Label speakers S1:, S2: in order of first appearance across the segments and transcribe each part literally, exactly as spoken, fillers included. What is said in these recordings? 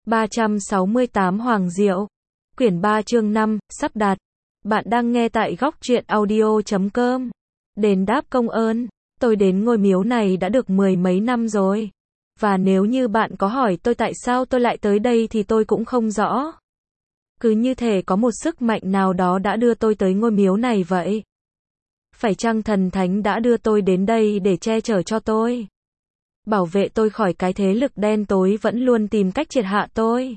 S1: ba trăm sáu mươi tám Hoàng Diệu. Quyển ba chương năm, sắp đặt. Bạn đang nghe tại góc truyện audio chấm com. Đền đáp công ơn. Tôi đến ngôi miếu này đã được mười mấy năm rồi. Và nếu như bạn có hỏi tôi tại sao tôi lại tới đây thì tôi cũng không rõ. Cứ như thể có một sức mạnh nào đó đã đưa tôi tới ngôi miếu này vậy. Phải chăng thần thánh đã đưa tôi đến đây để che chở cho tôi? Bảo vệ tôi khỏi cái thế lực đen tối vẫn luôn tìm cách triệt hạ tôi.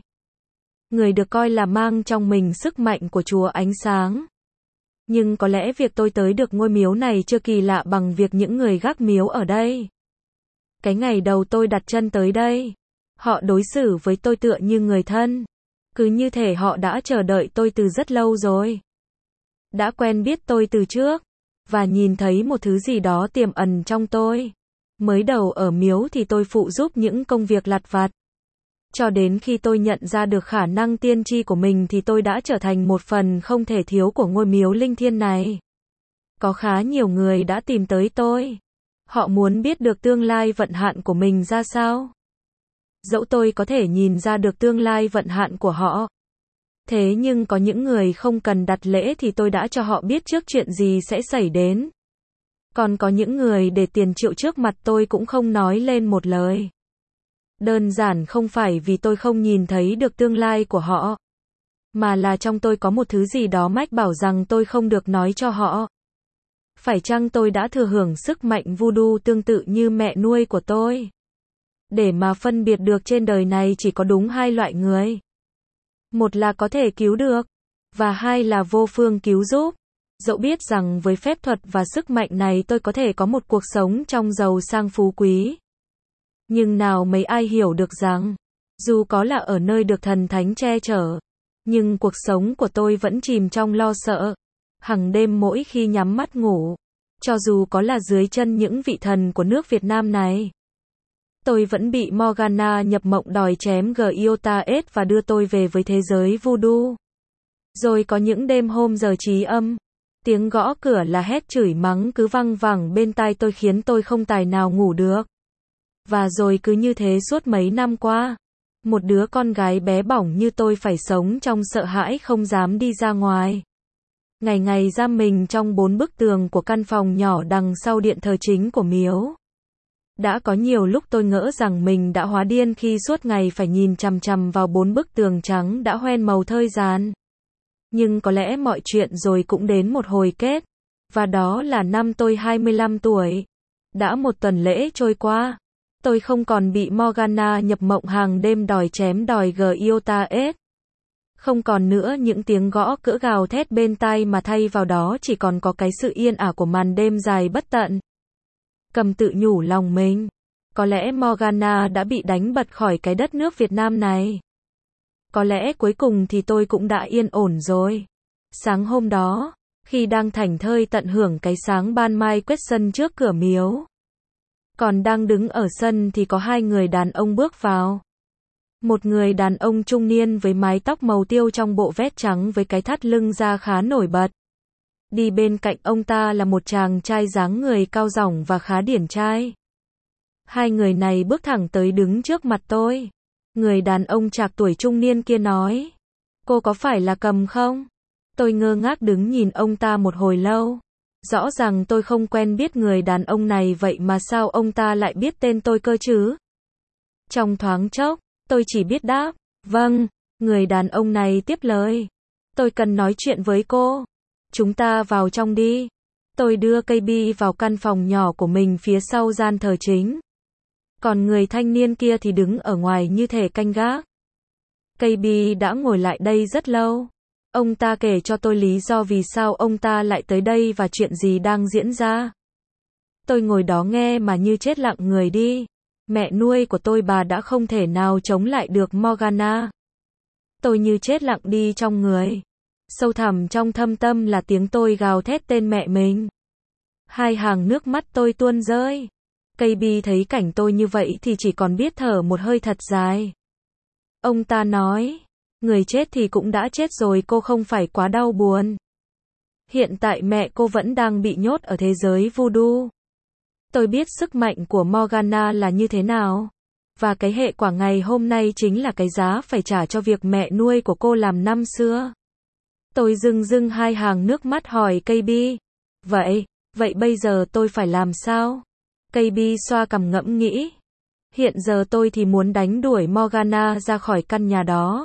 S1: Người được coi là mang trong mình sức mạnh của Chúa ánh sáng. Nhưng có lẽ việc tôi tới được ngôi miếu này chưa kỳ lạ bằng việc những người gác miếu ở đây. Cái ngày đầu tôi đặt chân tới đây, họ đối xử với tôi tựa như người thân. Cứ như thể họ đã chờ đợi tôi từ rất lâu rồi. Đã quen biết tôi từ trước, và nhìn thấy một thứ gì đó tiềm ẩn trong tôi. Mới đầu ở miếu thì tôi phụ giúp những công việc lặt vặt. Cho đến khi tôi nhận ra được khả năng tiên tri của mình thì tôi đã trở thành một phần không thể thiếu của ngôi miếu linh thiêng này. Có khá nhiều người đã tìm tới tôi. Họ muốn biết được tương lai vận hạn của mình ra sao. Dẫu tôi có thể nhìn ra được tương lai vận hạn của họ. Thế nhưng có những người không cần đặt lễ thì tôi đã cho họ biết trước chuyện gì sẽ xảy đến. Còn có những người để tiền triệu trước mặt tôi cũng không nói lên một lời. Đơn giản không phải vì tôi không nhìn thấy được tương lai của họ, mà là trong tôi có một thứ gì đó mách bảo rằng tôi không được nói cho họ. Phải chăng tôi đã thừa hưởng sức mạnh voodoo tương tự như mẹ nuôi của tôi? Để mà phân biệt được trên đời này chỉ có đúng hai loại người. Một là có thể cứu được, và hai là vô phương cứu giúp. Dẫu biết rằng với phép thuật và sức mạnh này tôi có thể có một cuộc sống trong giàu sang phú quý. Nhưng nào mấy ai hiểu được rằng, dù có là ở nơi được thần thánh che chở, nhưng cuộc sống của tôi vẫn chìm trong lo sợ. Hằng đêm mỗi khi nhắm mắt ngủ, cho dù có là dưới chân những vị thần của nước Việt Nam này, tôi vẫn bị Morgana nhập mộng đòi chém Giota S và đưa tôi về với thế giới voodoo. Rồi có những đêm hôm giờ trí âm, tiếng gõ cửa là hét chửi mắng cứ văng vẳng bên tai tôi khiến tôi không tài nào ngủ được. Và rồi cứ như thế suốt mấy năm qua, một đứa con gái bé bỏng như tôi phải sống trong sợ hãi không dám đi ra ngoài. Ngày ngày giam mình trong bốn bức tường của căn phòng nhỏ đằng sau điện thờ chính của miếu. Đã có nhiều lúc tôi ngỡ rằng mình đã hóa điên khi suốt ngày phải nhìn chằm chằm vào bốn bức tường trắng đã hoen màu thời gian. Nhưng có lẽ mọi chuyện rồi cũng đến một hồi kết. Và đó là năm tôi hai mươi lăm tuổi. Đã một tuần lễ trôi qua. Tôi không còn bị Morgana nhập mộng hàng đêm đòi chém đòi Giota S. Không còn nữa những tiếng gõ cỡ gào thét bên tai mà thay vào đó chỉ còn có cái sự yên ả của màn đêm dài bất tận. Cầm tự nhủ lòng mình. Có lẽ Morgana đã bị đánh bật khỏi cái đất nước Việt Nam này. Có lẽ cuối cùng thì tôi cũng đã yên ổn rồi. Sáng hôm đó, khi đang thảnh thơi tận hưởng cái sáng ban mai quét sân trước cửa miếu. Còn đang đứng ở sân thì có hai người đàn ông bước vào. Một người đàn ông trung niên với mái tóc màu tiêu trong bộ vest trắng với cái thắt lưng da khá nổi bật. Đi bên cạnh ông ta là một chàng trai dáng người cao rỏng và khá điển trai. Hai người này bước thẳng tới đứng trước mặt tôi. Người đàn ông trạc tuổi trung niên kia nói: "Cô có phải là Cầm không?" Tôi ngơ ngác đứng nhìn ông ta một hồi lâu. Rõ ràng tôi không quen biết người đàn ông này vậy mà sao ông ta lại biết tên tôi cơ chứ? Trong thoáng chốc, tôi chỉ biết đáp: "Vâng." Người đàn ông này tiếp lời: "Tôi cần nói chuyện với cô. Chúng ta vào trong đi." Tôi đưa cây bi vào căn phòng nhỏ của mình phía sau gian thờ chính. Còn người thanh niên kia thì đứng ở ngoài như thể canh gác. Cây bi đã ngồi lại đây rất lâu. Ông ta kể cho tôi lý do vì sao ông ta lại tới đây và chuyện gì đang diễn ra. Tôi ngồi đó nghe mà như chết lặng người đi. Mẹ nuôi của tôi bà đã không thể nào chống lại được Morgana. Tôi như chết lặng đi trong người. Sâu thẳm trong thâm tâm là tiếng tôi gào thét tên mẹ mình. Hai hàng nước mắt tôi tuôn rơi. Cây bi thấy cảnh tôi như vậy thì chỉ còn biết thở một hơi thật dài. Ông ta nói: "Người chết thì cũng đã chết rồi, cô không phải quá đau buồn. Hiện tại mẹ cô vẫn đang bị nhốt ở thế giới voodoo. Tôi biết sức mạnh của Morgana là như thế nào. Và cái hệ quả ngày hôm nay chính là cái giá phải trả cho việc mẹ nuôi của cô làm năm xưa. Tôi rưng rưng hai hàng nước mắt hỏi Cây Bi. Vậy, vậy bây giờ tôi phải làm sao? Cây Bi xoa cằm ngẫm nghĩ. Hiện giờ tôi thì muốn đánh đuổi Morgana ra khỏi căn nhà đó.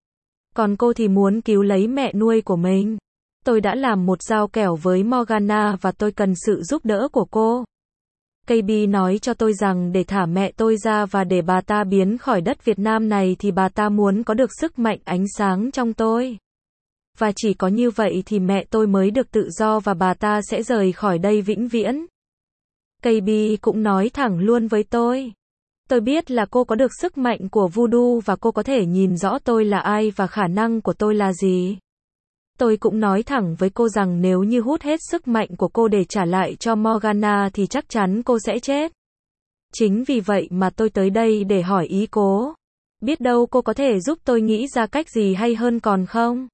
S1: Còn cô thì muốn cứu lấy mẹ nuôi của mình. Tôi đã làm một giao kèo với Morgana và tôi cần sự giúp đỡ của cô. Cây Bi nói cho tôi rằng để thả mẹ tôi ra và để bà ta biến khỏi đất Việt Nam này thì bà ta muốn có được sức mạnh ánh sáng trong tôi. Và chỉ có như vậy thì mẹ tôi mới được tự do và bà ta sẽ rời khỏi đây vĩnh viễn. Cây Bi cũng nói thẳng luôn với tôi. Tôi biết là cô có được sức mạnh của voodoo và cô có thể nhìn rõ tôi là ai và khả năng của tôi là gì. Tôi cũng nói thẳng với cô rằng nếu như hút hết sức mạnh của cô để trả lại cho Morgana thì chắc chắn cô sẽ chết. Chính vì vậy mà tôi tới đây để hỏi ý cô. Biết đâu cô có thể giúp tôi nghĩ ra cách gì hay hơn còn không?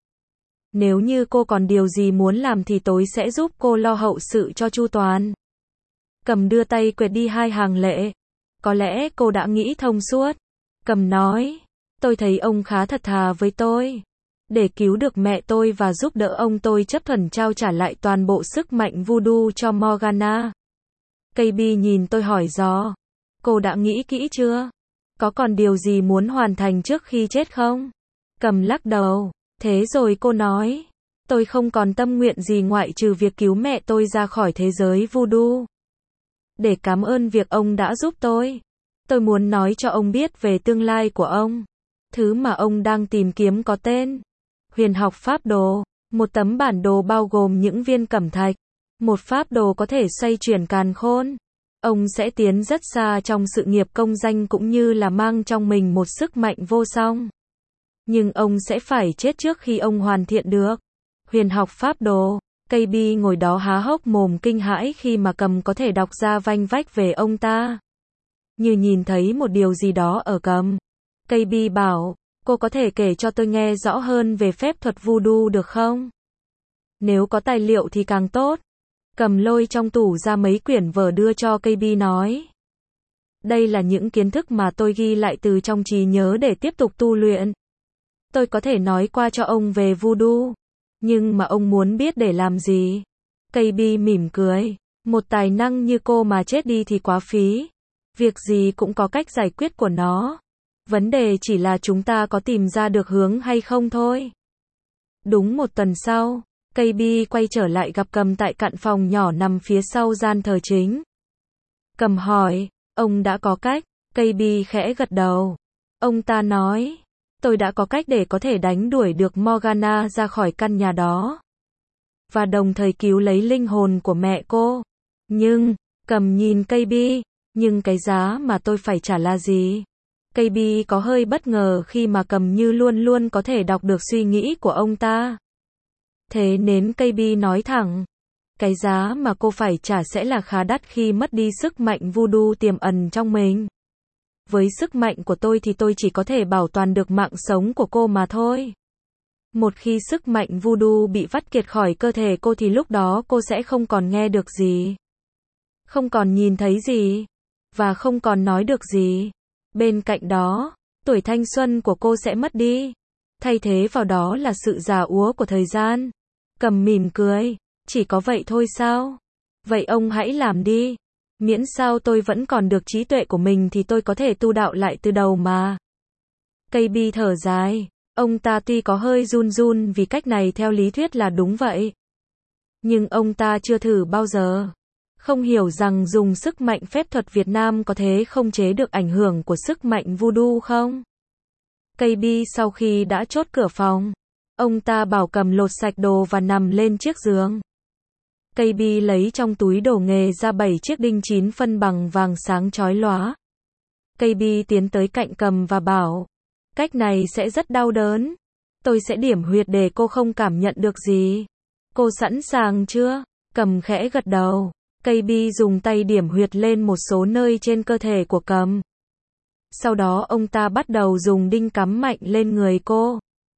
S1: Nếu như cô còn điều gì muốn làm thì tôi sẽ giúp cô lo hậu sự cho chu toàn. Cầm đưa tay quệt đi hai hàng lệ. Có lẽ cô đã nghĩ thông suốt. Cầm nói. Tôi thấy ông khá thật thà với tôi. Để cứu được mẹ tôi và giúp đỡ ông tôi chấp thuận trao trả lại toàn bộ sức mạnh voodoo cho Morgana. Cây Bi nhìn tôi hỏi dò. Cô đã nghĩ kỹ chưa? Có còn điều gì muốn hoàn thành trước khi chết không? Cầm lắc đầu. Thế rồi cô nói. Tôi không còn tâm nguyện gì ngoại trừ việc cứu mẹ tôi ra khỏi thế giới voodoo. Để cảm ơn việc ông đã giúp tôi. Tôi muốn nói cho ông biết về tương lai của ông. Thứ mà ông đang tìm kiếm có tên Huyền học pháp đồ. Một tấm bản đồ bao gồm những viên cẩm thạch. Một pháp đồ có thể xoay chuyển càn khôn. Ông sẽ tiến rất xa trong sự nghiệp công danh cũng như là mang trong mình một sức mạnh vô song. Nhưng ông sẽ phải chết trước khi ông hoàn thiện được huyền học pháp đồ. Cây Bi ngồi đó há hốc mồm kinh hãi khi mà Cầm có thể đọc ra vanh vách về ông ta. Như nhìn thấy một điều gì đó ở Cầm. Cây Bi bảo, cô có thể kể cho tôi nghe rõ hơn về phép thuật voodoo được không? Nếu có tài liệu thì càng tốt. Cầm lôi trong tủ ra mấy quyển vở đưa cho Cây Bi nói. Đây là những kiến thức mà tôi ghi lại từ trong trí nhớ để tiếp tục tu luyện. Tôi có thể nói qua cho ông về voodoo. Nhưng mà ông muốn biết để làm gì? Cây Bi mỉm cười. Một tài năng như cô mà chết đi thì quá phí. Việc gì cũng có cách giải quyết của nó. Vấn đề chỉ là chúng ta có tìm ra được hướng hay không thôi. Đúng một tuần sau, Cây Bi quay trở lại gặp Cầm tại căn phòng nhỏ nằm phía sau gian thờ chính. Cầm hỏi, ông đã có cách? Cây Bi khẽ gật đầu. Ông ta nói, tôi đã có cách để có thể đánh đuổi được Morgana ra khỏi căn nhà đó. Và đồng thời cứu lấy linh hồn của mẹ cô. Nhưng, Cầm nhìn Cây Bi, nhưng cái giá mà tôi phải trả là gì? Cây Bi có hơi bất ngờ khi mà Cầm như luôn luôn có thể đọc được suy nghĩ của ông ta. Thế nên Cây Bi nói thẳng, cái giá mà cô phải trả sẽ là khá đắt khi mất đi sức mạnh voodoo tiềm ẩn trong mình. Với sức mạnh của tôi thì tôi chỉ có thể bảo toàn được mạng sống của cô mà thôi. Một khi sức mạnh voodoo bị vắt kiệt khỏi cơ thể cô thì lúc đó cô sẽ không còn nghe được gì. Không còn nhìn thấy gì. Và không còn nói được gì. Bên cạnh đó, tuổi thanh xuân của cô sẽ mất đi. Thay thế vào đó là sự già úa của thời gian. Cầm mỉm cười. Chỉ có vậy thôi sao? Vậy ông hãy làm đi. Miễn sao tôi vẫn còn được trí tuệ của mình thì tôi có thể tu đạo lại từ đầu mà. Cây Bi thở dài. Ông ta tuy có hơi run run vì cách này theo lý thuyết là đúng vậy. Nhưng ông ta chưa thử bao giờ. Không hiểu rằng dùng sức mạnh phép thuật Việt Nam có thể không chế được ảnh hưởng của sức mạnh voodoo không? Cây Bi sau khi đã chốt cửa phòng, ông ta bảo Cầm lột sạch đồ và nằm lên chiếc giường. Cây Bi lấy trong túi đồ nghề ra bảy chiếc đinh chín phân bằng vàng sáng chói lóa. Cây Bi tiến tới cạnh Cầm và bảo, cách này sẽ rất đau đớn. Tôi sẽ điểm huyệt để cô không cảm nhận được gì. Cô sẵn sàng chưa? Cầm khẽ gật đầu. Cây Bi dùng tay điểm huyệt lên một số nơi trên cơ thể của Cầm. Sau đó ông ta bắt đầu dùng đinh cắm mạnh lên người cô.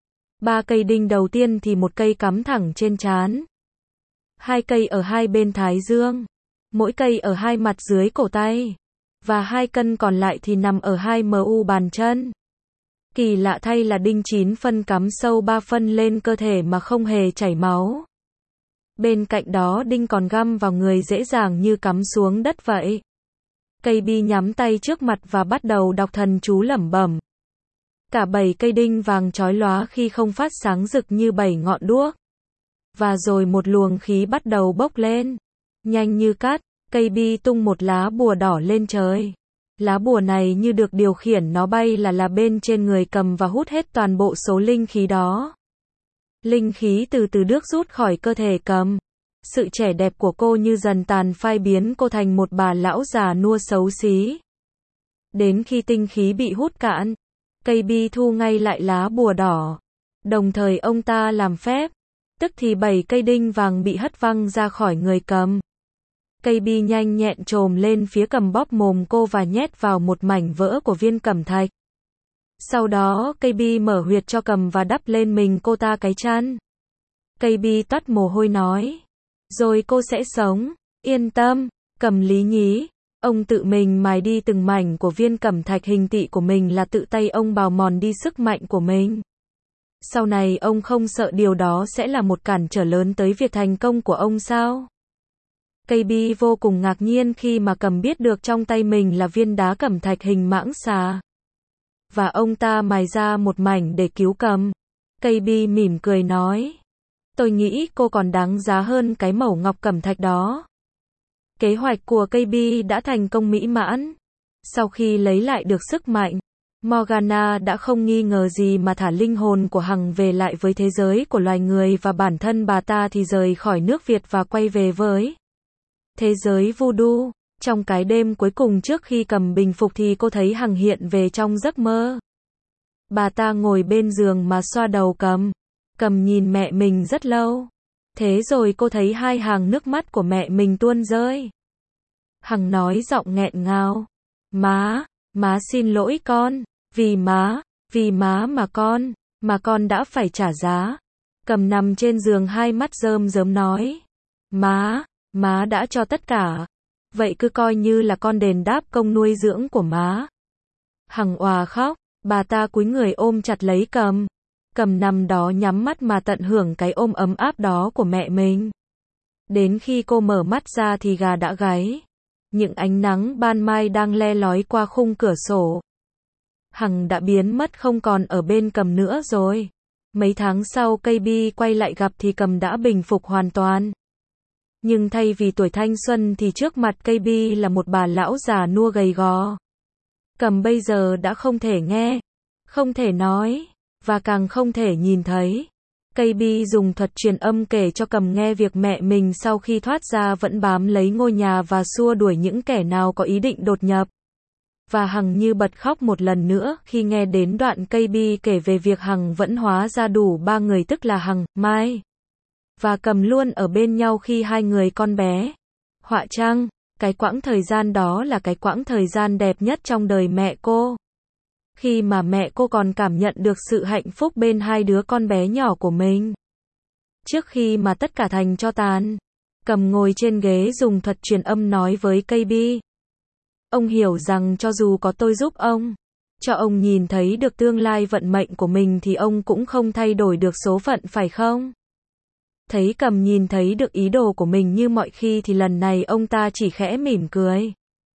S1: Ba cây đinh đầu tiên thì một cây cắm thẳng trên trán. Hai cây ở hai bên thái dương. Mỗi cây ở hai mặt dưới cổ tay. và hai cân còn lại thì nằm ở hai mu bàn chân. Kỳ lạ thay là đinh chín phân cắm sâu ba phân lên cơ thể mà không hề chảy máu. Bên cạnh đó đinh còn găm vào người dễ dàng như cắm xuống đất vậy. Cây bi nhắm tay trước mặt và bắt đầu đọc thần chú lẩm bẩm. Cả bảy cây đinh vàng chói lóa khi không phát sáng rực như bảy ngọn đuốc. Và rồi một luồng khí bắt đầu bốc lên. Nhanh như cát, cây bi tung một lá bùa đỏ lên trời. Lá bùa này như được điều khiển nó bay là là bên trên người cầm và hút hết toàn bộ số linh khí đó. Linh khí từ từ được rút khỏi cơ thể cầm. Sự trẻ đẹp của cô như dần tàn phai biến cô thành một bà lão già nua xấu xí. Đến khi tinh khí bị hút cạn, cây bi thu ngay lại lá bùa đỏ. Đồng thời ông ta làm phép, tức thì bảy cây đinh vàng bị hất văng ra khỏi người cầm. Cây bi nhanh nhẹn trồm lên phía cầm bóp mồm cô và nhét vào một mảnh vỡ của viên cẩm thạch. Sau đó cây bi mở huyệt cho cầm và đắp lên mình cô ta cái chăn. Cây bi toát mồ hôi nói. Rồi cô sẽ sống, yên tâm, cầm lý nhí. Ông tự mình mài đi từng mảnh của viên cẩm thạch hình tị của mình là tự tay ông bào mòn đi sức mạnh của mình. Sau này ông không sợ điều đó sẽ là một cản trở lớn tới việc thành công của ông sao? Cây bi vô cùng ngạc nhiên khi mà cầm biết được trong tay mình là viên đá cẩm thạch hình mãng xà. Và ông ta mài ra một mảnh để cứu cầm. Cây bi mỉm cười nói. Tôi nghĩ cô còn đáng giá hơn cái mẩu ngọc cẩm thạch đó. Kế hoạch của cây bi đã thành công mỹ mãn. Sau khi lấy lại được sức mạnh, Morgana đã không nghi ngờ gì mà thả linh hồn của Hằng về lại với thế giới của loài người và bản thân bà ta thì rời khỏi nước Việt và quay về với thế giới voodoo. Trong cái đêm cuối cùng trước khi cầm bình phục thì cô thấy Hằng hiện về trong giấc mơ. Bà ta ngồi bên giường mà xoa đầu cầm. Cầm nhìn mẹ mình rất lâu. Thế rồi cô thấy hai hàng nước mắt của mẹ mình tuôn rơi. Hằng nói giọng nghẹn ngào. Má, má xin lỗi con. Vì má, vì má mà con, mà con đã phải trả giá. Cầm nằm trên giường hai mắt rơm rớm nói. Má, má đã cho tất cả. Vậy cứ coi như là con đền đáp công nuôi dưỡng của má. Hằng òa khóc, bà ta cúi người ôm chặt lấy cầm. Cầm nằm đó nhắm mắt mà tận hưởng cái ôm ấm áp đó của mẹ mình. Đến khi cô mở mắt ra thì gà đã gáy. Những ánh nắng ban mai đang le lói qua khung cửa sổ. Hằng đã biến mất không còn ở bên cầm nữa rồi. Mấy tháng sau cây bi quay lại gặp thì cầm đã bình phục hoàn toàn. Nhưng thay vì tuổi thanh xuân thì trước mặt cây bi là một bà lão già nua gầy gò. Cầm bây giờ đã không thể nghe, không thể nói, và càng không thể nhìn thấy. Cây bi dùng thuật truyền âm kể cho cầm nghe việc mẹ mình sau khi thoát ra vẫn bám lấy ngôi nhà và xua đuổi những kẻ nào có ý định đột nhập. Và Hằng như bật khóc một lần nữa khi nghe đến đoạn cây bi kể về việc Hằng vẫn hóa ra đủ ba người, tức là Hằng, Mai và cầm luôn ở bên nhau khi hai người con bé. Họa chăng, cái quãng thời gian đó là cái quãng thời gian đẹp nhất trong đời mẹ cô. Khi mà mẹ cô còn cảm nhận được sự hạnh phúc bên hai đứa con bé nhỏ của mình. Trước khi mà tất cả thành tro tàn, cầm ngồi trên ghế dùng thuật truyền âm nói với cây bi. Ông hiểu rằng cho dù có tôi giúp ông, cho ông nhìn thấy được tương lai vận mệnh của mình thì ông cũng không thay đổi được số phận, phải không? Thấy cầm nhìn thấy được ý đồ của mình như mọi khi thì lần này ông ta chỉ khẽ mỉm cười.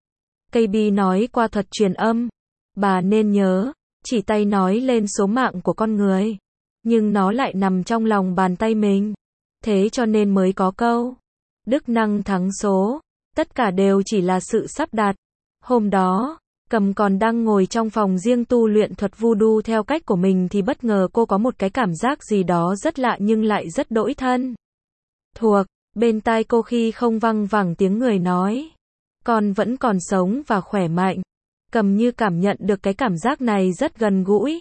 S1: Cây bi nói qua thuật truyền âm. Bà nên nhớ, chỉ tay nói lên số mạng của con người. Nhưng nó lại nằm trong lòng bàn tay mình. Thế cho nên mới có câu. Đức năng thắng số. Tất cả đều chỉ là sự sắp đặt. Hôm đó, cầm còn đang ngồi trong phòng riêng tu luyện thuật voodoo theo cách của mình thì bất ngờ cô có một cái cảm giác gì đó rất lạ nhưng lại rất đỗi thân thuộc. Bên tai cô khi không văng vẳng tiếng người nói. Con vẫn còn sống và khỏe mạnh. Cầm như cảm nhận được cái cảm giác này rất gần gũi.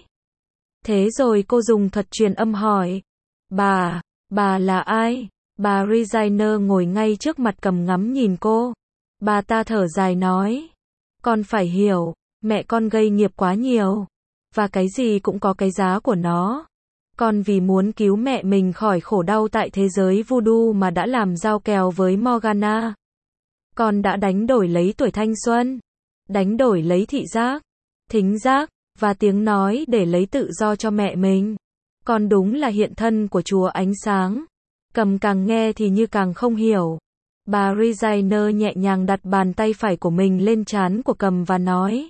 S1: Thế rồi cô dùng thuật truyền âm hỏi. Bà, bà là ai? Bà Regina ngồi ngay trước mặt cầm ngắm nhìn cô. Bà ta thở dài nói. Con phải hiểu, mẹ con gây nghiệp quá nhiều. Và cái gì cũng có cái giá của nó. Con vì muốn cứu mẹ mình khỏi khổ đau tại thế giới voodoo mà đã làm giao kèo với Morgana. Con đã đánh đổi lấy tuổi thanh xuân. đánh đổi lấy thị giác, thính giác, và tiếng nói để lấy tự do cho mẹ mình. Con đúng là hiện thân của Chúa ánh sáng. Cầm càng nghe thì như càng không hiểu. Bà Regina nhẹ nhàng đặt bàn tay phải của mình lên trán của Cầm và nói.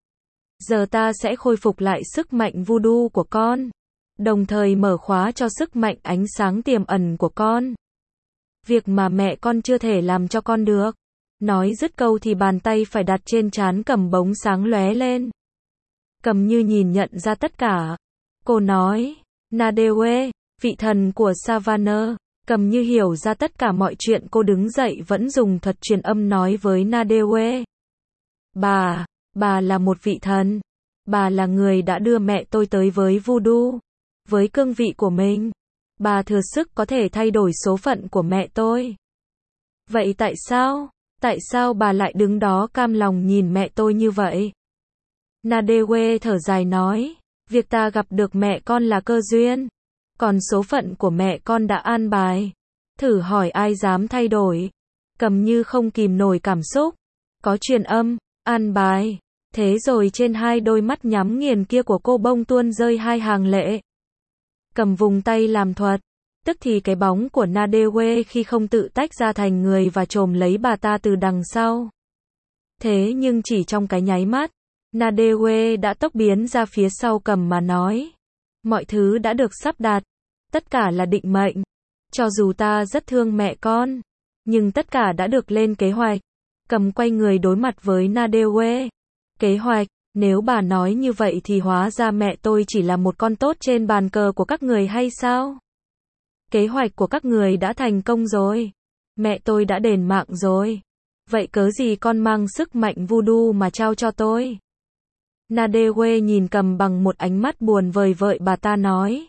S1: Giờ ta sẽ khôi phục lại sức mạnh voodoo của con. Đồng thời mở khóa cho sức mạnh ánh sáng tiềm ẩn của con. Việc mà mẹ con chưa thể làm cho con được. Nói dứt câu thì bàn tay phải đặt trên trán Cầm bóng sáng lóe lên. Cầm như nhìn nhận ra tất cả. Cô nói, Nadewe, vị thần của Savannah. Cầm như hiểu ra tất cả mọi chuyện, cô đứng dậy vẫn dùng thuật truyền âm nói với Nadewe. Bà, bà là một vị thần. Bà là người đã đưa mẹ tôi tới với voodoo. Với cương vị của mình, bà thừa sức có thể thay đổi số phận của mẹ tôi. Vậy tại sao, tại sao bà lại đứng đó cam lòng nhìn mẹ tôi như vậy? Nadewe thở dài nói, việc ta gặp được mẹ con là cơ duyên. Còn số phận của mẹ con đã an bài. Thử hỏi ai dám thay đổi. Cầm như không kìm nổi cảm xúc. Có truyền âm, an bài. Thế rồi trên hai đôi mắt nhắm nghiền kia của cô bông tuôn rơi hai hàng lệ. Cầm vùng tay làm thuật. Tức thì cái bóng của Nadewe khi không tự tách ra thành người và chồm lấy bà ta từ đằng sau. Thế nhưng chỉ trong cái nháy mắt, Nadewe đã tốc biến ra phía sau Cầm mà nói. Mọi thứ đã được sắp đặt. Tất cả là định mệnh. Cho dù ta rất thương mẹ con, nhưng tất cả đã được lên kế hoạch. Cầm quay người đối mặt với Nadewe. Kế hoạch, nếu bà nói như vậy thì hóa ra mẹ tôi chỉ là một con tốt trên bàn cờ của các người hay sao? Kế hoạch của các người đã thành công rồi. Mẹ tôi đã đền mạng rồi. Vậy cớ gì con mang sức mạnh voodoo mà trao cho tôi? Nadewe nhìn Cầm bằng một ánh mắt buồn vời vợi, bà ta nói.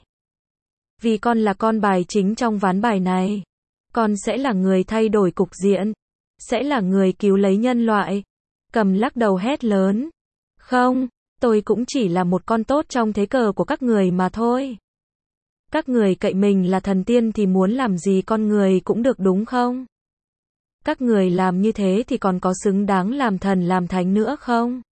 S1: Vì con là con bài chính trong ván bài này. Con sẽ là người thay đổi cục diện. Sẽ là người cứu lấy nhân loại. Cầm lắc đầu hét lớn. Không, tôi cũng chỉ là một con tốt trong thế cờ của các người mà thôi. Các người cậy mình là thần tiên thì muốn làm gì con người cũng được đúng không? Các người làm như thế thì còn có xứng đáng làm thần làm thánh nữa không?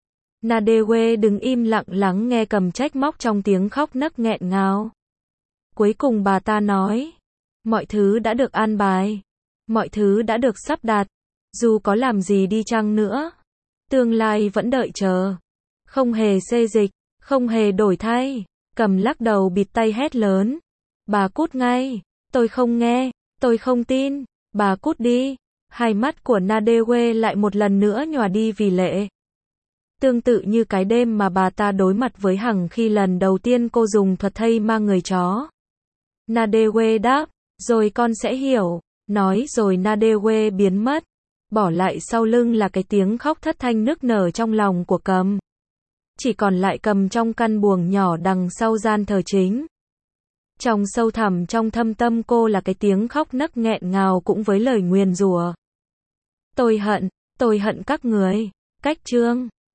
S1: Nadewe đứng im lặng lắng nghe Cầm trách móc trong tiếng khóc nấc nghẹn ngào. Cuối cùng bà ta nói, mọi thứ đã được an bài, mọi thứ đã được sắp đặt, dù có làm gì đi chăng nữa, tương lai vẫn đợi chờ, không hề xê dịch, không hề đổi thay. Cầm lắc đầu bịt tay hét lớn, bà cút ngay, tôi không nghe, tôi không tin, bà cút đi. Hai mắt của Nadewe lại một lần nữa nhòa đi vì lệ. Tương tự như cái đêm mà bà ta đối mặt với Hằng khi lần đầu tiên cô dùng thuật thây ma người chó. Nadewe đáp, rồi con sẽ hiểu, nói rồi Nadewe biến mất, bỏ lại sau lưng là cái tiếng khóc thất thanh nức nở trong lòng của Cầm. Chỉ còn lại Cầm trong căn buồng nhỏ đằng sau gian thờ chính. Trong sâu thẳm trong thâm tâm cô là cái tiếng khóc nấc nghẹn ngào cũng với lời nguyền rủa. Tôi hận, tôi hận các người. Cách chương